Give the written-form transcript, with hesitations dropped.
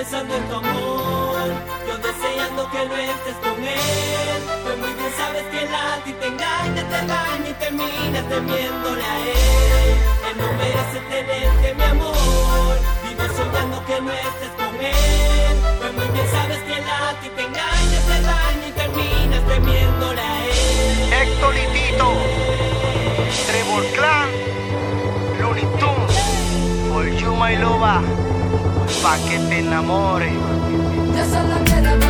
pensando en tu amor, yo deseando que no estés con él. Pues muy bien sabes que él a ti te engaña, te daña y terminas temiéndole a él. Él no merece tenerte, mi amor, vivo soñando que no estés con él. Pues muy bien sabes que él a ti te engaña, te daña y terminas temiéndole a él. Héctor y Tito, Trevor Clan, Looney Tunes, For You My Loba, pa' que te enamores. Yo solo quiero